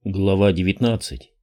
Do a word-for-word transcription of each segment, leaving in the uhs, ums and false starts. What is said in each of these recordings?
Глава девятнадцать.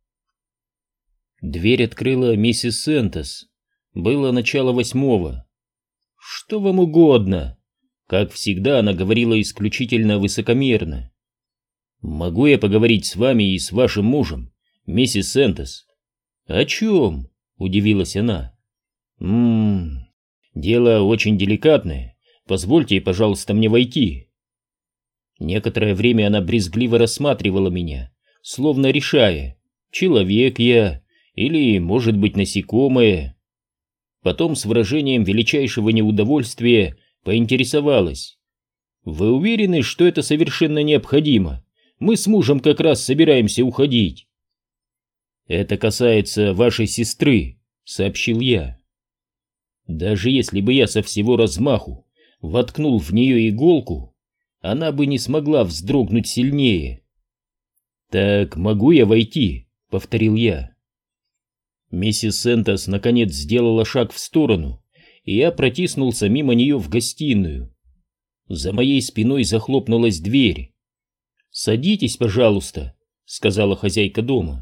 Дверь открыла миссис Сентос. Было начало восьмого. «Что вам угодно?» Как всегда, она говорила исключительно высокомерно. «Могу я поговорить с вами и с вашим мужем, миссис Сентос?» «О чем?» — удивилась она. «Ммм, дело очень деликатное. Позвольте, пожалуйста, мне войти». Некоторое время она брезгливо рассматривала меня, словно решая, человек я или, может быть, насекомое. Потом с выражением величайшего неудовольствия поинтересовалась: «Вы уверены, что это совершенно необходимо? Мы с мужем как раз собираемся уходить». «Это касается вашей сестры», — сообщил я. Даже если бы я со всего размаху воткнул в нее иголку, она бы не смогла вздрогнуть сильнее. «Так могу я войти?» — повторил я. Миссис Сентос наконец сделала шаг в сторону, и я протиснулся мимо нее в гостиную. За моей спиной захлопнулась дверь. «Садитесь, пожалуйста», — сказала хозяйка дома.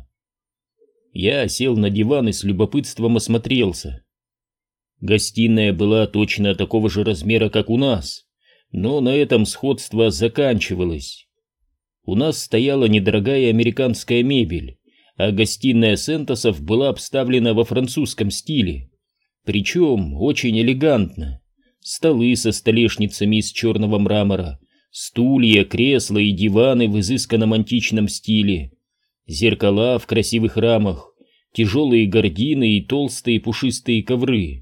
Я сел на диван и с любопытством осмотрелся. Гостиная была точно такого же размера, как у нас, но на этом сходство заканчивалось. У нас стояла недорогая американская мебель, а гостиная Сентосов была обставлена во французском стиле, причем очень элегантно. Столы со столешницами из черного мрамора, стулья, кресла и диваны в изысканном античном стиле, зеркала в красивых рамах, тяжелые гардины и толстые пушистые ковры.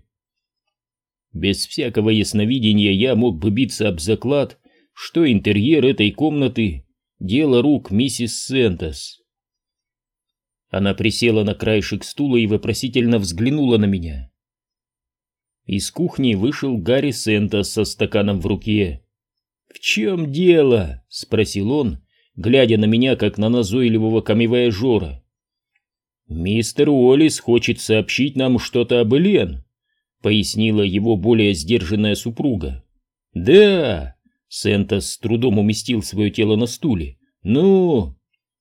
Без всякого ясновидения я мог бы биться об заклад, что интерьер этой комнаты — дело рук миссис Сентос. Она присела на краешек стула и вопросительно взглянула на меня. Из кухни вышел Гарри Сентос со стаканом в руке. «В чем дело?» — спросил он, глядя на меня, как на назойливого камевояжера. «Мистер Уоллес хочет сообщить нам что-то об Элен», — пояснила его более сдержанная супруга. «Да!» — Сентос с трудом уместил свое тело на стуле. «Ну?»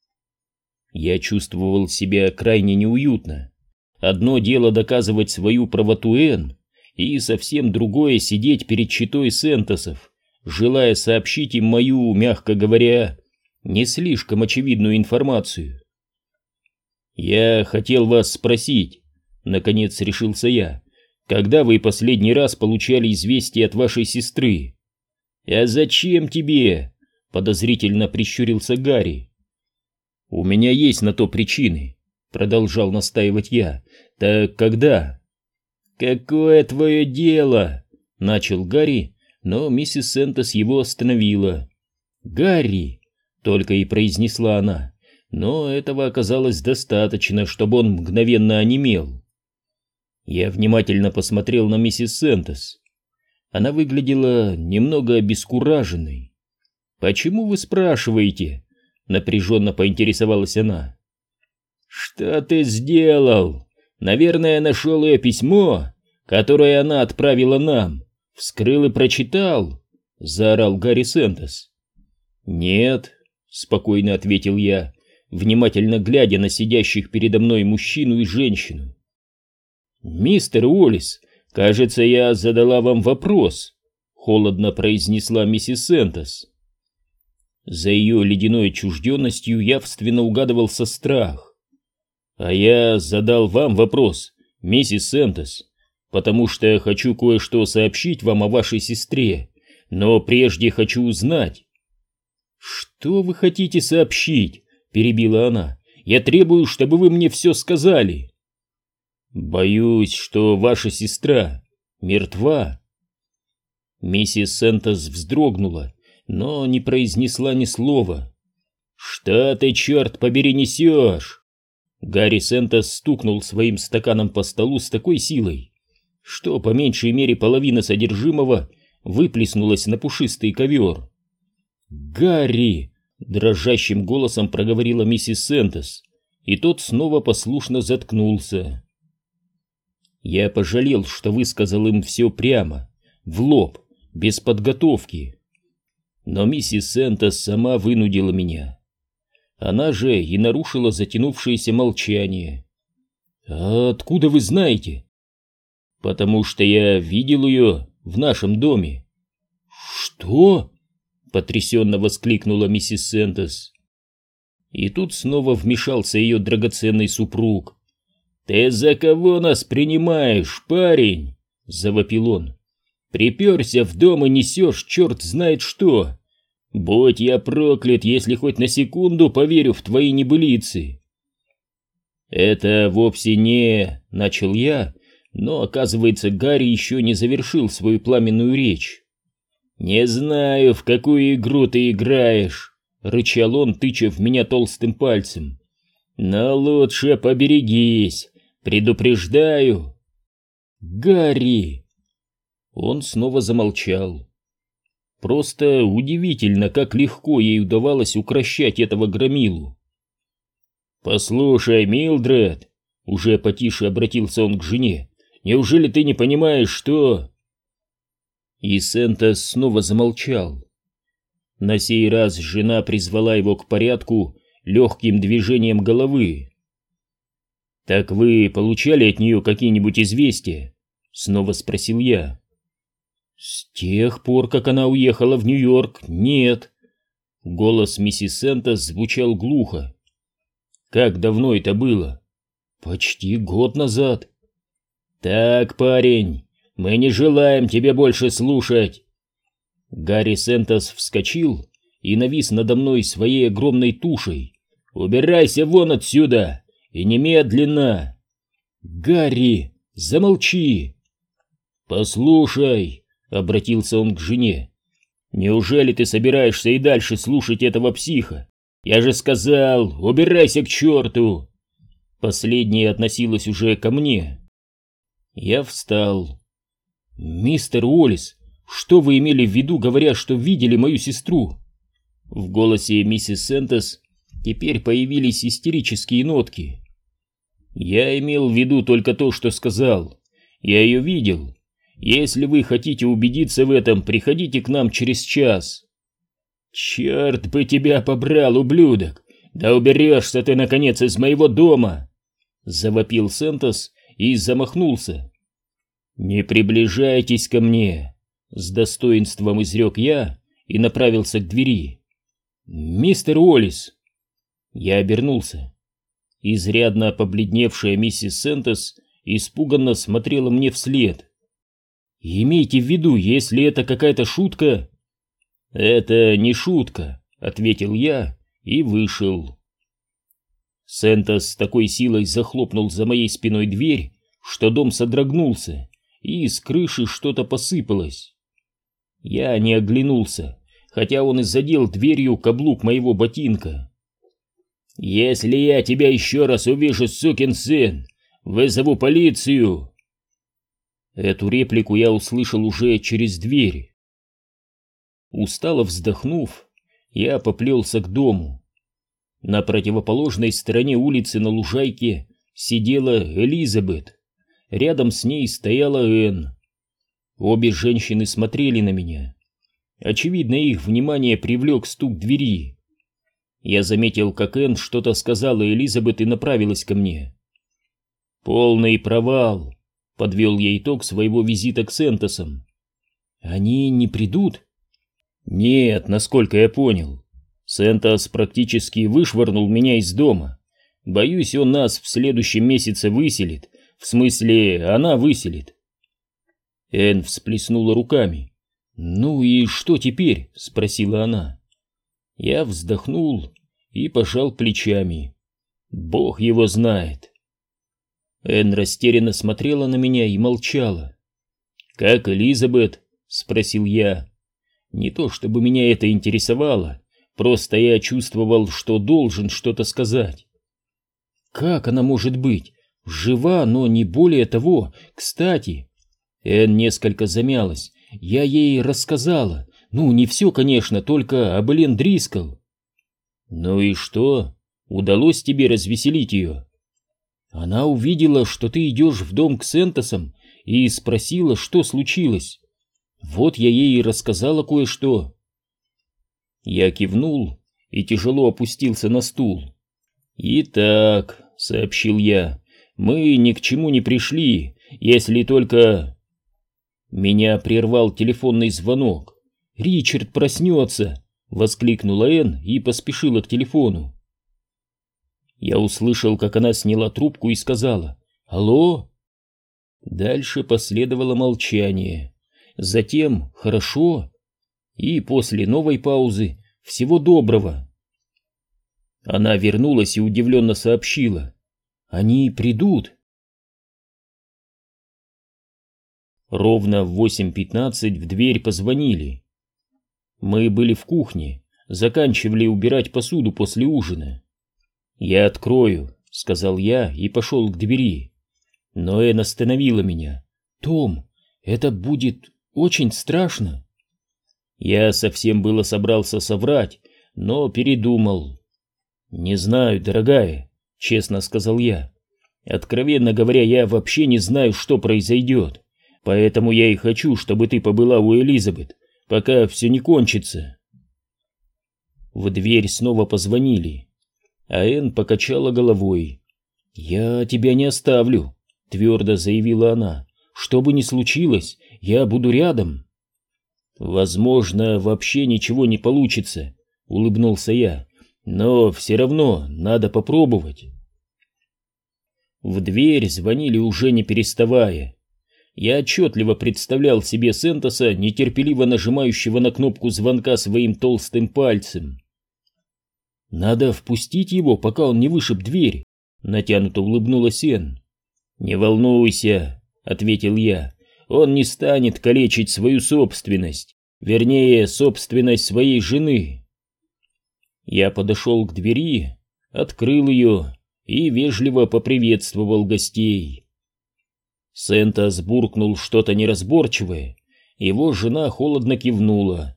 Я чувствовал себя крайне неуютно. Одно дело доказывать свою правоту Энн, и совсем другое сидеть перед читой Сентосов, желая сообщить им мою, мягко говоря, не слишком очевидную информацию. «Я хотел вас спросить», — наконец решился я, — «когда вы последний раз получали известие от вашей сестры?» «А зачем тебе?» — подозрительно прищурился Гарри. «У меня есть на то причины», — продолжал настаивать я. «Так когда?» «Какое твое дело?» — начал Гарри, но миссис Сентос его остановила. «Гарри!» — только и произнесла она, но этого оказалось достаточно, чтобы он мгновенно онемел. Я внимательно посмотрел на миссис Сентос. Она выглядела немного обескураженной. «Почему вы спрашиваете?» — напряженно поинтересовалась она. «Что ты сделал? Наверное, нашел ее письмо, которое она отправила нам. Вскрыл и прочитал?» — заорал Гарри Сентос. «Нет», — спокойно ответил я, внимательно глядя на сидящих передо мной мужчину и женщину. «Мистер Уоллес, кажется, я задала вам вопрос», — холодно произнесла миссис Сентос. За ее ледяной отчужденностью явственно угадывался страх. «А я задал вам вопрос, миссис Сентос, потому что я хочу кое-что сообщить вам о вашей сестре, но прежде хочу узнать». «Что вы хотите сообщить?» — перебила она. «Я требую, чтобы вы мне все сказали». «Боюсь, что ваша сестра мертва». Миссис Сентос вздрогнула, но не произнесла ни слова. «Что ты, черт побери, несешь?» Гарри Сентос стукнул своим стаканом по столу с такой силой, что по меньшей мере половина содержимого выплеснулась на пушистый ковер. «Гарри!» — дрожащим голосом проговорила миссис Сентос, и тот снова послушно заткнулся. Я пожалел, что высказал им все прямо, в лоб, без подготовки. Но миссис Сентос сама вынудила меня. Она же и нарушила затянувшееся молчание. «А откуда вы знаете?» «Потому что я видел ее в нашем доме». «Что?» — потрясенно воскликнула миссис Сентос. И тут снова вмешался ее драгоценный супруг. «Ты за кого нас принимаешь, парень?» — завопил он. «Приперся в дом и несешь черт знает что. Будь я проклят, если хоть на секунду поверю в твои небылицы». «Это вовсе не...» — начал я, но, оказывается, Гарри еще не завершил свою пламенную речь. «Не знаю, в какую игру ты играешь», — рычал он, тыча в меня толстым пальцем. «Но лучше поберегись, предупреждаю». «Гарри!» Он снова замолчал. Просто удивительно, как легко ей удавалось укрощать этого громилу. «Послушай, Милдред», — уже потише обратился он к жене, — «неужели ты не понимаешь, что...» И Сентос снова замолчал. На сей раз жена призвала его к порядку легким движением головы. «Так вы получали от нее какие-нибудь известия?» — снова спросил я. «С тех пор, как она уехала в Нью-Йорк, нет». Голос миссис Сентос звучал глухо. «Как давно это было?» «Почти год назад». «Так, парень, мы не желаем тебя больше слушать». Гарри Сентос вскочил и навис надо мной своей огромной тушей. «Убирайся вон отсюда! И немедленно!» «Гарри, замолчи!» «Послушай!» — обратился он к жене. «Неужели ты собираешься и дальше слушать этого психа? Я же сказал, убирайся к черту!» Последнее относилось уже ко мне. Я встал. «Мистер Уоллес, что вы имели в виду, говоря, что видели мою сестру?» В голосе миссис Сентос теперь появились истерические нотки. «Я имел в виду только то, что сказал. Я ее видел. Если вы хотите убедиться в этом, приходите к нам через час». «Черт бы тебя побрал, ублюдок! Да уберешься ты, наконец, из моего дома!» Завопил Сентос и замахнулся. «Не приближайтесь ко мне!» С достоинством изрек я и направился к двери. «Мистер Уоллес!» Я обернулся. Изрядно побледневшая миссис Сентос испуганно смотрела мне вслед. «Имейте в виду, если это какая-то шутка...» «Это не шутка», — ответил я и вышел. Сентос с такой силой захлопнул за моей спиной дверь, что дом содрогнулся, и с крыши что-то посыпалось. Я не оглянулся, хотя он и задел дверью каблук моего ботинка. «Если я тебя еще раз увижу, сукин сын, вызову полицию!» Эту реплику я услышал уже через дверь. Устало вздохнув, я поплелся к дому. На противоположной стороне улицы на лужайке сидела Элизабет. Рядом с ней стояла Энн. Обе женщины смотрели на меня. Очевидно, их внимание привлек стук двери. Я заметил, как Энн что-то сказала Элизабет и направилась ко мне. «Полный провал», — подвел я итог своего визита к Сентосам. «Они не придут?» «Нет, насколько я понял. Сентос практически вышвырнул меня из дома. Боюсь, он нас в следующем месяце выселит. В смысле, она выселит». Энн всплеснула руками. «Ну и что теперь?» — спросила она. Я вздохнул и пожал плечами. Бог его знает. Энн растерянно смотрела на меня и молчала. «Как Элизабет?» — спросил я. Не то чтобы меня это интересовало, просто я чувствовал, что должен что-то сказать. «Как она может быть? Жива, но не более того. Кстати...» Энн несколько замялась. «Я ей рассказала. Ну, не все, конечно, только об Элен Дрискл». «Ну и что? Удалось тебе развеселить ее?» «Она увидела, что ты идешь в дом к Сентосам, и спросила, что случилось. Вот я ей и рассказала кое-что». Я кивнул и тяжело опустился на стул. «Итак», — сообщил я, — «мы ни к чему не пришли, если только...» Меня прервал телефонный звонок. «Ричард проснется!» — воскликнула Энн и поспешила к телефону. Я услышал, как она сняла трубку и сказала: «Алло?» Дальше последовало молчание, затем «хорошо», и после новой паузы «всего доброго». Она вернулась и удивленно сообщила: «Они придут». Ровно в восемь пятнадцать в дверь позвонили. Мы были в кухне, заканчивали убирать посуду после ужина. «Я открою», — сказал я и пошел к двери. Но Энн остановила меня. «Том, это будет очень страшно». Я совсем было собрался соврать, но передумал. «Не знаю, дорогая», — честно сказал я. «Откровенно говоря, я вообще не знаю, что произойдет, поэтому я и хочу, чтобы ты побыла у Элизабет, пока все не кончится». В дверь снова позвонили, а Энн покачала головой. «Я тебя не оставлю», — твердо заявила она. «Что бы ни случилось, я буду рядом». «Возможно, вообще ничего не получится», — улыбнулся я, — «но все равно надо попробовать». В дверь звонили уже не переставая. Я отчетливо представлял себе Сентоса, нетерпеливо нажимающего на кнопку звонка своим толстым пальцем. «Надо впустить его, пока он не вышиб дверь», — натянуто улыбнулась Энн. «Не волнуйся», — ответил я, — «он не станет калечить свою собственность, вернее, собственность своей жены». Я подошел к двери, открыл ее и вежливо поприветствовал гостей. Сентос буркнул что-то неразборчивое, его жена холодно кивнула.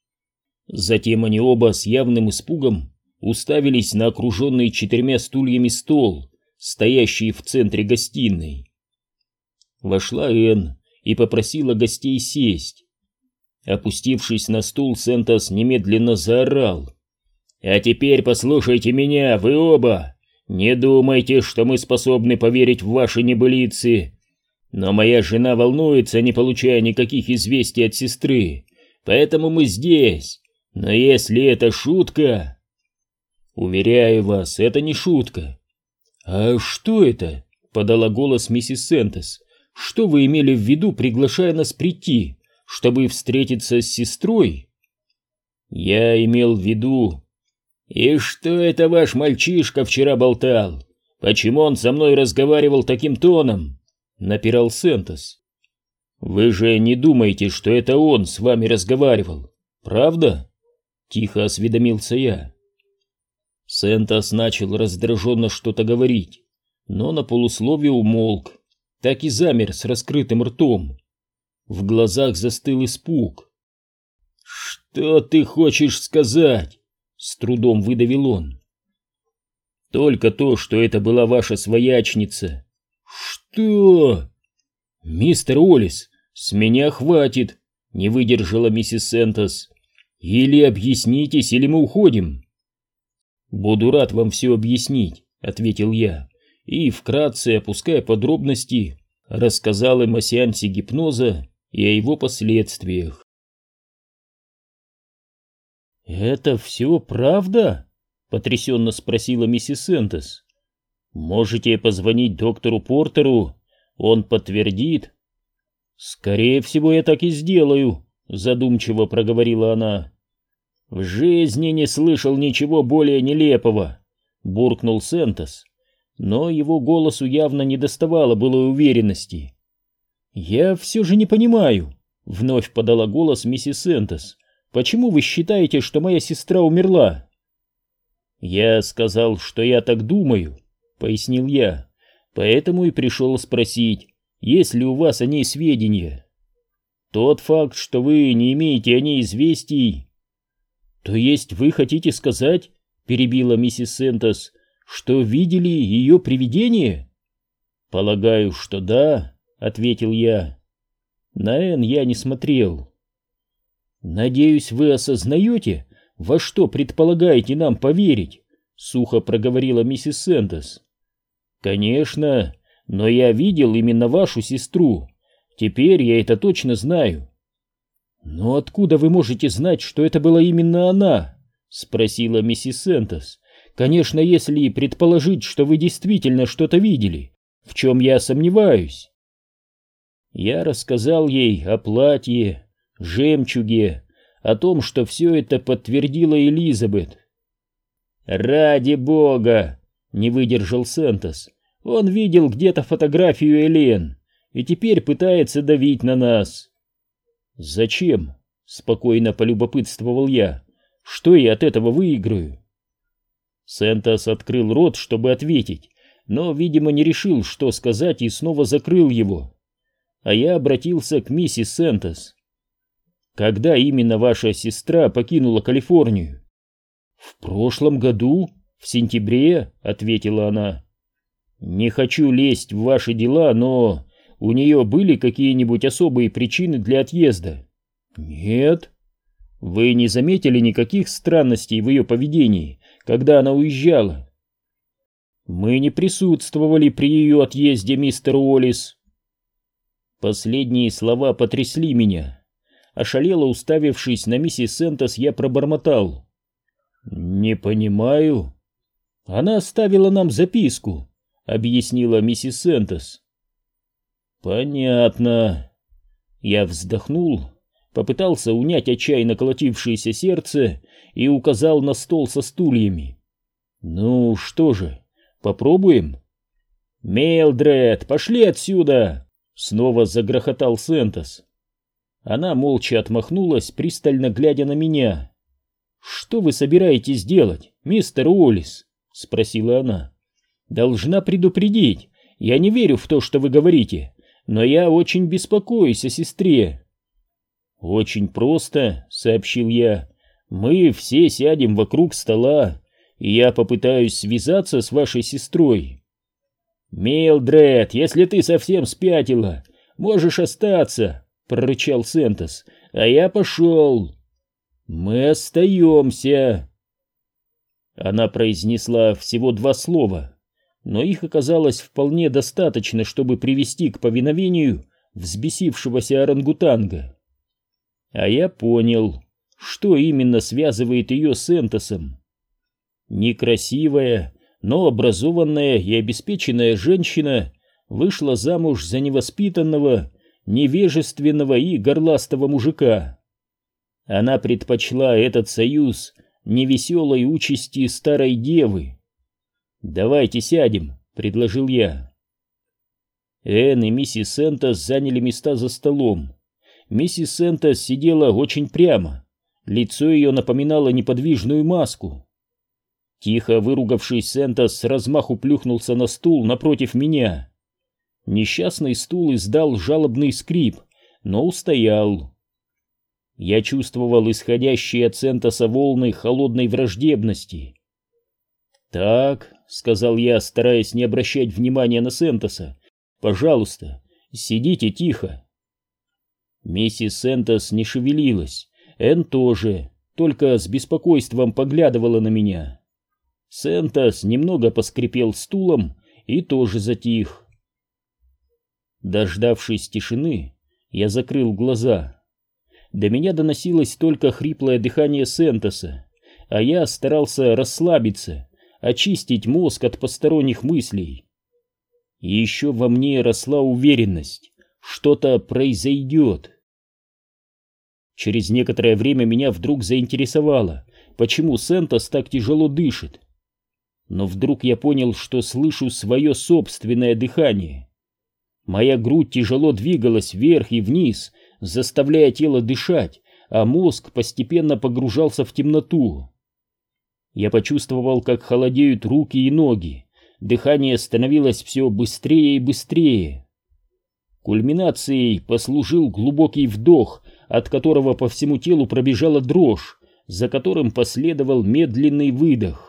Затем они оба с явным испугом уставились на окруженный четырьмя стульями стол, стоящий в центре гостиной. Вошла Энн и попросила гостей сесть. Опустившись на стул, Сентос немедленно заорал: «А теперь послушайте меня, вы оба! Не думайте, что мы способны поверить в ваши небылицы. Но моя жена волнуется, не получая никаких известий от сестры, поэтому мы здесь. Но если это шутка...» «Уверяю вас, это не шутка». «А что это?» — подала голос миссис Сентос. «Что вы имели в виду, приглашая нас прийти, чтобы встретиться с сестрой?» «Я имел в виду...» «И что это ваш мальчишка вчера болтал? Почему он со мной разговаривал таким тоном?» — напирал Сентос. «Вы же не думаете, что это он с вами разговаривал, правда?» — тихо осведомился я. Сентос начал раздраженно что-то говорить, но на полусловие умолк, так и замер с раскрытым ртом. В глазах застыл испуг. «Что ты хочешь сказать?» — с трудом выдавил он. «Только то, что это была ваша своячница». «Что?» «Мистер Уоллес, с меня хватит», — не выдержала миссис Сентос. «Или объяснитесь, или мы уходим». «Буду рад вам все объяснить», — ответил я, и, вкратце опуская подробности, рассказал им о сеансе гипноза и о его последствиях. «Это все правда?» — потрясенно спросила миссис Сентос. «Можете позвонить доктору Портеру, он подтвердит». «Скорее всего, я так и сделаю», — задумчиво проговорила она. «В жизни не слышал ничего более нелепого», — буркнул Сентос, но его голосу явно недоставало былой уверенности. «Я все же не понимаю», — вновь подала голос миссис Сентос. «Почему вы считаете, что моя сестра умерла?» «Я сказал, что я так думаю», — пояснил я, «поэтому и пришел спросить, есть ли у вас о ней сведения. Тот факт, что вы не имеете о ней известий...» «То есть вы хотите сказать, — перебила миссис Сентос, — что видели ее привидение?» «Полагаю, что да», — ответил я. На Энн я не смотрел. «Надеюсь, вы осознаете, во что предполагаете нам поверить?» — сухо проговорила миссис Сентос. «Конечно, но я видел именно вашу сестру. Теперь я это точно знаю». «Но откуда вы можете знать, что это была именно она?» — спросила миссис Сентос. «Конечно, если предположить, что вы действительно что-то видели, в чем я сомневаюсь». Я рассказал ей о платье, жемчуге, о том, что все это подтвердила Элизабет. «Ради бога!» — не выдержал Сентос. «Он видел где-то фотографию Элен и теперь пытается давить на нас». «Зачем?» — спокойно полюбопытствовал я. «Что я от этого выиграю?» Сентос открыл рот, чтобы ответить, но, видимо, не решил, что сказать, и снова закрыл его. А я обратился к миссис Сентос. «Когда именно ваша сестра покинула Калифорнию?» «В прошлом году, в сентябре», — ответила она. «Не хочу лезть в ваши дела, но у нее были какие-нибудь особые причины для отъезда?» «Нет». «Вы не заметили никаких странностей в ее поведении, когда она уезжала?» «Мы не присутствовали при ее отъезде, мистер Уоллес». Последние слова потрясли меня. Ошалело уставившись на миссис Сентос, я пробормотал: «Не понимаю». «Она оставила нам записку», — объяснила миссис Сентос. «Понятно». Я вздохнул, попытался унять отчаянно колотившееся сердце и указал на стол со стульями. «Ну что же, попробуем?» «Милдред, пошли отсюда!» — снова загрохотал Сентос. Она молча отмахнулась, пристально глядя на меня. «Что вы собираетесь делать, мистер Уоллес?» — спросила она. «Должна предупредить, я не верю в то, что вы говорите, но я очень беспокоюсь о сестре». «Очень просто», — сообщил я. «Мы все сядем вокруг стола, и я попытаюсь связаться с вашей сестрой». «Милдред, если ты совсем спятила, можешь остаться», — прорычал Сентос, — «а я пошел». «Мы остаемся». Она произнесла всего два слова, но их оказалось вполне достаточно, чтобы привести к повиновению взбесившегося орангутанга. А я понял, что именно связывает ее с Сентосом. Некрасивая, но образованная и обеспеченная женщина вышла замуж за невоспитанного, невежественного и горластого мужика. Она предпочла этот союз невеселой участи старой девы. «Давайте сядем», — предложил я. Энн и миссис Сентос заняли места за столом. Миссис Сентос сидела очень прямо, лицо ее напоминало неподвижную маску. Тихо выругавшись, Сентос с размаху плюхнулся на стул напротив меня. Несчастный стул издал жалобный скрип, но устоял. Я чувствовал исходящие от Сентоса волны холодной враждебности. «Так», — сказал я, стараясь не обращать внимания на Сентоса, — «пожалуйста, сидите тихо». Миссис Сентос не шевелилась, Энн тоже, только с беспокойством поглядывала на меня. Сентос немного поскрипел стулом и тоже затих. Дождавшись тишины, я закрыл глаза. До меня доносилось только хриплое дыхание Сентоса, а я старался расслабиться, очистить мозг от посторонних мыслей. И еще во мне росла уверенность, что-то произойдет. Через некоторое время меня вдруг заинтересовало, почему Сентос так тяжело дышит. Но вдруг я понял, что слышу свое собственное дыхание. Моя грудь тяжело двигалась вверх и вниз, заставляя тело дышать, а мозг постепенно погружался в темноту. Я почувствовал, как холодеют руки и ноги, дыхание становилось все быстрее и быстрее. Кульминацией послужил глубокий вдох, от которого по всему телу пробежала дрожь, за которым последовал медленный выдох.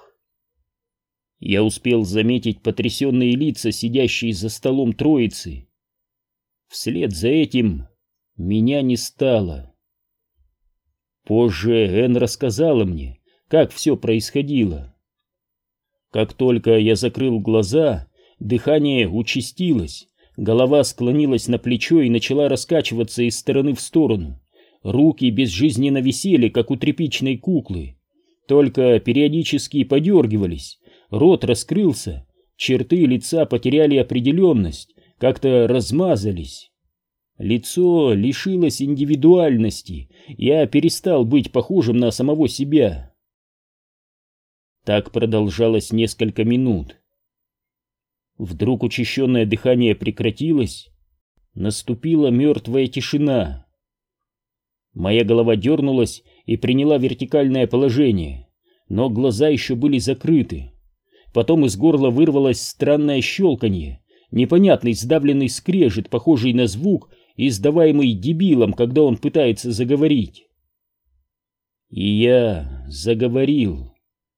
Я успел заметить потрясенные лица, сидящие за столом троицы. Вслед за этим меня не стало. Позже Энн рассказала мне, как все происходило. Как только я закрыл глаза, дыхание участилось, голова склонилась на плечо и начала раскачиваться из стороны в сторону. Руки безжизненно висели, как у тряпичной куклы, только периодически подергивались, рот раскрылся, черты лица потеряли определенность, как-то размазались. Лицо лишилось индивидуальности, я перестал быть похожим на самого себя. Так продолжалось несколько минут. Вдруг учащенное дыхание прекратилось, наступила мертвая тишина. Моя голова дернулась и приняла вертикальное положение, но глаза еще были закрыты. Потом из горла вырвалось странное щелканье, непонятный сдавленный скрежет, похожий на звук, издаваемый дебилом, когда он пытается заговорить. И я заговорил.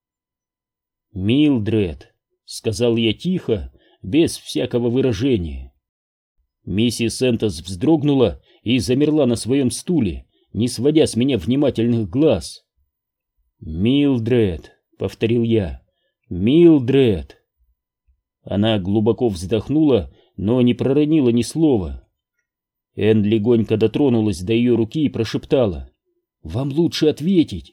«Милдред», — сказал я тихо, без всякого выражения. Миссис Энтос вздрогнула и замерла на своем стуле, не сводя с меня внимательных глаз. «Милдред», — повторил я, — «Милдред». Она глубоко вздохнула, но не проронила ни слова. Энн легонько дотронулась до ее руки и прошептала: «Вам лучше ответить».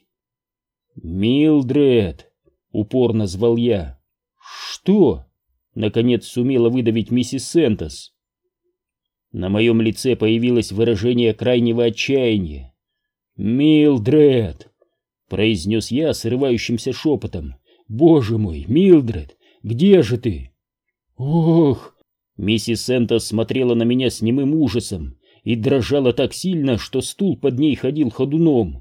«Милдред», — упорно звал я. «Что?» — наконец сумела выдавить миссис Энтос. На моем лице появилось выражение крайнего отчаяния. «Милдред», — произнес я срывающимся шепотом, — «Боже мой, Милдред, где же ты?» «Ох!» Миссис Энтос смотрела на меня с немым ужасом и дрожала так сильно, что стул под ней ходил ходуном.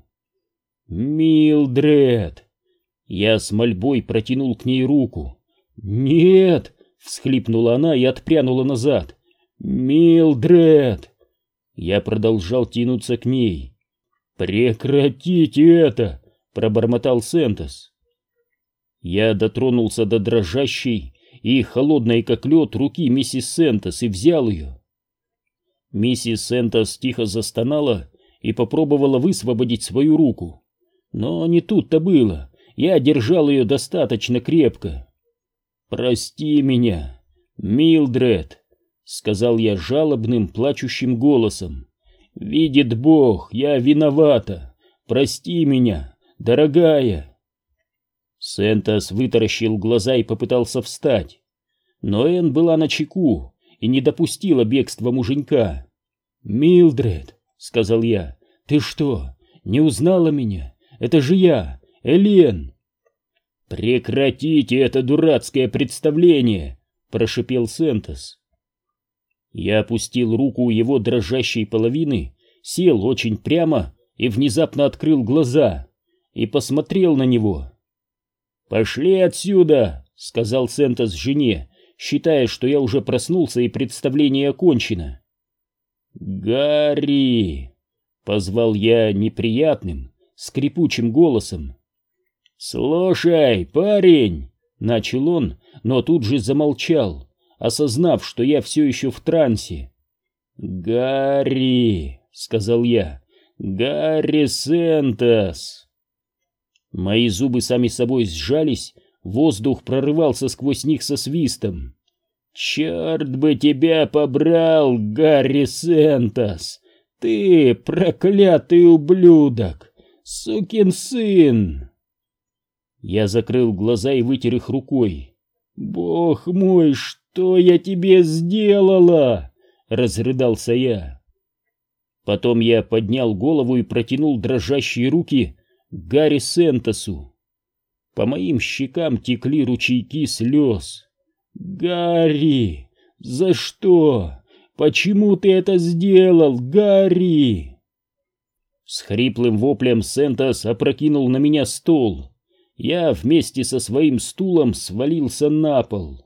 «Милдред!» Я с мольбой протянул к ней руку. «Нет!» — всхлипнула она и отпрянула назад. «Милдред!» Я продолжал тянуться к ней. «Прекратите это!» — пробормотал Сентос. Я дотронулся до дрожащей и холодной как лед руки миссис Сентос и взял ее. Миссис Сентос тихо застонала и попробовала высвободить свою руку. Но не тут-то было, я держал ее достаточно крепко. «Прости меня, Милдред», — сказал я жалобным, плачущим голосом. «Видит Бог, я виновата. Прости меня, дорогая». Сентос вытаращил глаза и попытался встать. Но Энн была начеку и не допустила бегства муженька. «Милдред», — сказал я, — «ты что, не узнала меня? Это же я, Элен». «Прекратите это дурацкое представление», — прошипел Сентос. Я опустил руку у его дрожащей половины, сел очень прямо и внезапно открыл глаза и посмотрел на него. «Пошли отсюда», — сказал Сентос жене, считая, что я уже проснулся и представление окончено. «Гарри!» — позвал я неприятным, скрипучим голосом. «Слушай, парень!» — начал он, но тут же замолчал, осознав, что я все еще в трансе. «Гарри!» — сказал я. «Гарри Сентос!» Мои зубы сами собой сжались, воздух прорывался сквозь них со свистом. «Черт бы тебя побрал, Гарри Сентос! Ты проклятый ублюдок! Сукин сын!» Я закрыл глаза и вытер их рукой. «Бог мой, что я тебе сделала?» — разрыдался я. Потом я поднял голову и протянул дрожащие руки к Гарри Сентосу. По моим щекам текли ручейки слез. «Гарри! За что? Почему ты это сделал, Гарри?» С хриплым воплем Сентос опрокинул на меня стол. Я вместе со своим стулом свалился на пол.